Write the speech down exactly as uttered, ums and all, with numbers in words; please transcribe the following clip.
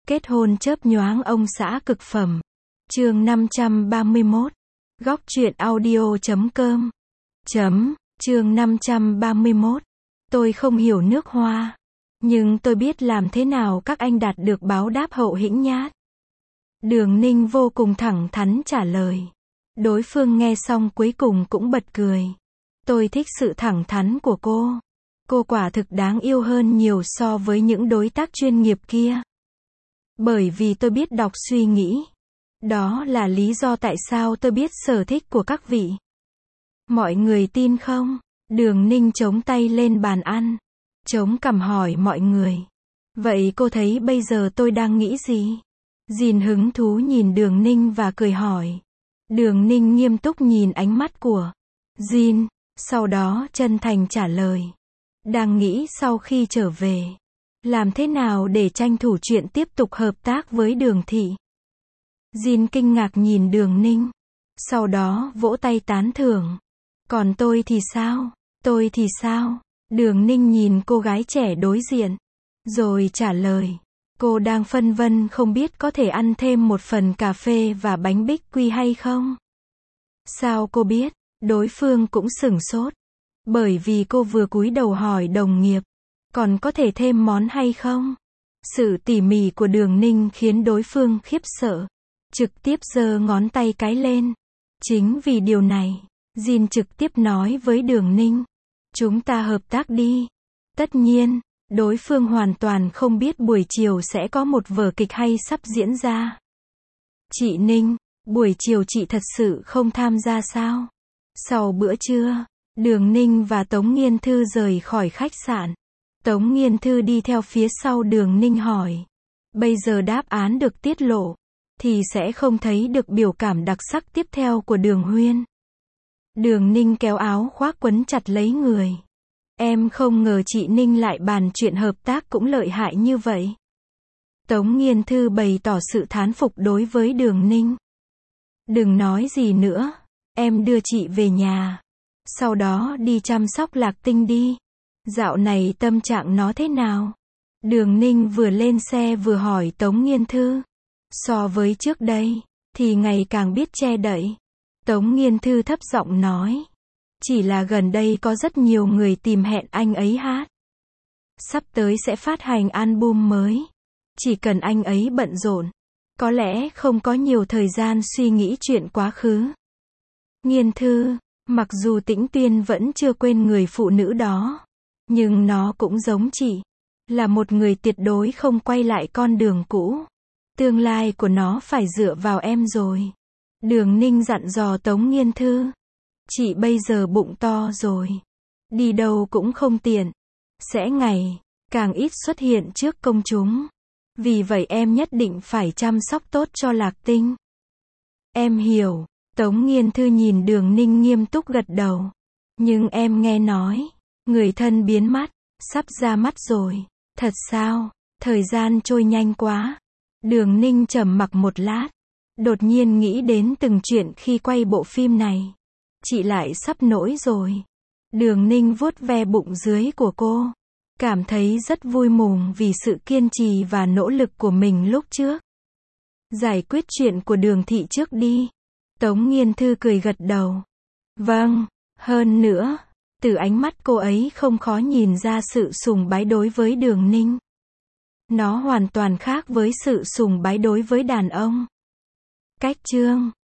Kết hôn chớp nhoáng ông xã cực phẩm. Chương năm trăm ba mươi mốt. Góc truyện audio chấm com. Chấm, chương năm trăm ba mươi mốt. Tôi không hiểu nước hoa, nhưng tôi biết làm thế nào các anh đạt được báo đáp hậu hĩnh nhát. Đường Ninh vô cùng thẳng thắn trả lời. Đối phương nghe xong cuối cùng cũng bật cười. Tôi thích sự thẳng thắn của cô. Cô quả thực đáng yêu hơn nhiều so với những đối tác chuyên nghiệp kia. Bởi vì tôi biết đọc suy nghĩ. Đó là lý do tại sao tôi biết sở thích của các vị. Mọi người tin không? Đường Ninh chống tay lên bàn ăn, chống cằm hỏi mọi người. Vậy cô thấy bây giờ tôi đang nghĩ gì? Jin hứng thú nhìn Đường Ninh và cười hỏi. Đường Ninh nghiêm túc nhìn ánh mắt của Jin, sau đó chân thành trả lời. Đang nghĩ sau khi trở về, làm thế nào để tranh thủ chuyện tiếp tục hợp tác với Đường thị. Jin kinh ngạc nhìn Đường Ninh, sau đó vỗ tay tán thưởng. Còn tôi thì sao? Tôi thì sao? Đường Ninh nhìn cô gái trẻ đối diện, rồi trả lời. Cô đang phân vân không biết có thể ăn thêm một phần cà phê và bánh bích quy hay không? Sao cô biết? Đối phương cũng sửng sốt. Bởi vì cô vừa cúi đầu hỏi đồng nghiệp, còn có thể thêm món hay không? Sự tỉ mỉ của Đường Ninh khiến đối phương khiếp sợ, trực tiếp giơ ngón tay cái lên. Chính vì điều này, Jin trực tiếp nói với Đường Ninh. Chúng ta hợp tác đi. Tất nhiên, đối phương hoàn toàn không biết buổi chiều sẽ có một vở kịch hay sắp diễn ra. Chị Ninh, buổi chiều chị thật sự không tham gia sao? Sau bữa trưa, Đường Ninh và Tống Nghiên Thư rời khỏi khách sạn. Tống Nghiên Thư đi theo phía sau Đường Ninh hỏi. Bây giờ đáp án được tiết lộ, thì sẽ không thấy được biểu cảm đặc sắc tiếp theo của Đường Huyên. Đường Ninh kéo áo khoác quấn chặt lấy người. Em không ngờ chị Ninh lại bàn chuyện hợp tác cũng lợi hại như vậy. Tống Nghiên Thư bày tỏ sự thán phục đối với Đường Ninh. Đừng nói gì nữa, em đưa chị về nhà. Sau đó đi chăm sóc Lạc Tinh đi. Dạo này tâm trạng nó thế nào? Đường Ninh vừa lên xe vừa hỏi Tống Nghiên Thư. So với trước đây, thì ngày càng biết che đậy. Tống Nghiên Thư thấp giọng nói. Chỉ là gần đây có rất nhiều người tìm hẹn anh ấy hát. Sắp tới sẽ phát hành album mới. Chỉ cần anh ấy bận rộn, có lẽ không có nhiều thời gian suy nghĩ chuyện quá khứ. Nghiên Thư, mặc dù Tĩnh Tuyên vẫn chưa quên người phụ nữ đó, nhưng nó cũng giống chị, là một người tuyệt đối không quay lại con đường cũ. Tương lai của nó phải dựa vào em rồi. Đường Ninh dặn dò Tống Nghiên Thư. Chị bây giờ bụng to rồi, đi đâu cũng không tiện, sẽ ngày càng ít xuất hiện trước công chúng. Vì vậy em nhất định phải chăm sóc tốt cho Lạc Tinh. Em hiểu. Tống Nghiên Thư nhìn Đường Ninh nghiêm túc gật đầu. Nhưng em nghe nói, người thân biến mắt, sắp ra mắt rồi. Thật sao? Thời gian trôi nhanh quá. Đường Ninh trầm mặc một lát, đột nhiên nghĩ đến từng chuyện khi quay bộ phim này. Chị lại sắp nổi rồi. Đường Ninh vuốt ve bụng dưới của cô, cảm thấy rất vui mừng vì sự kiên trì và nỗ lực của mình lúc trước. Giải quyết chuyện của Đường thị trước đi. Tống Nghiên Thư cười gật đầu. Vâng, hơn nữa, từ ánh mắt cô ấy không khó nhìn ra sự sùng bái đối với Đường Ninh. Nó hoàn toàn khác với sự sùng bái đối với đàn ông. Cách chương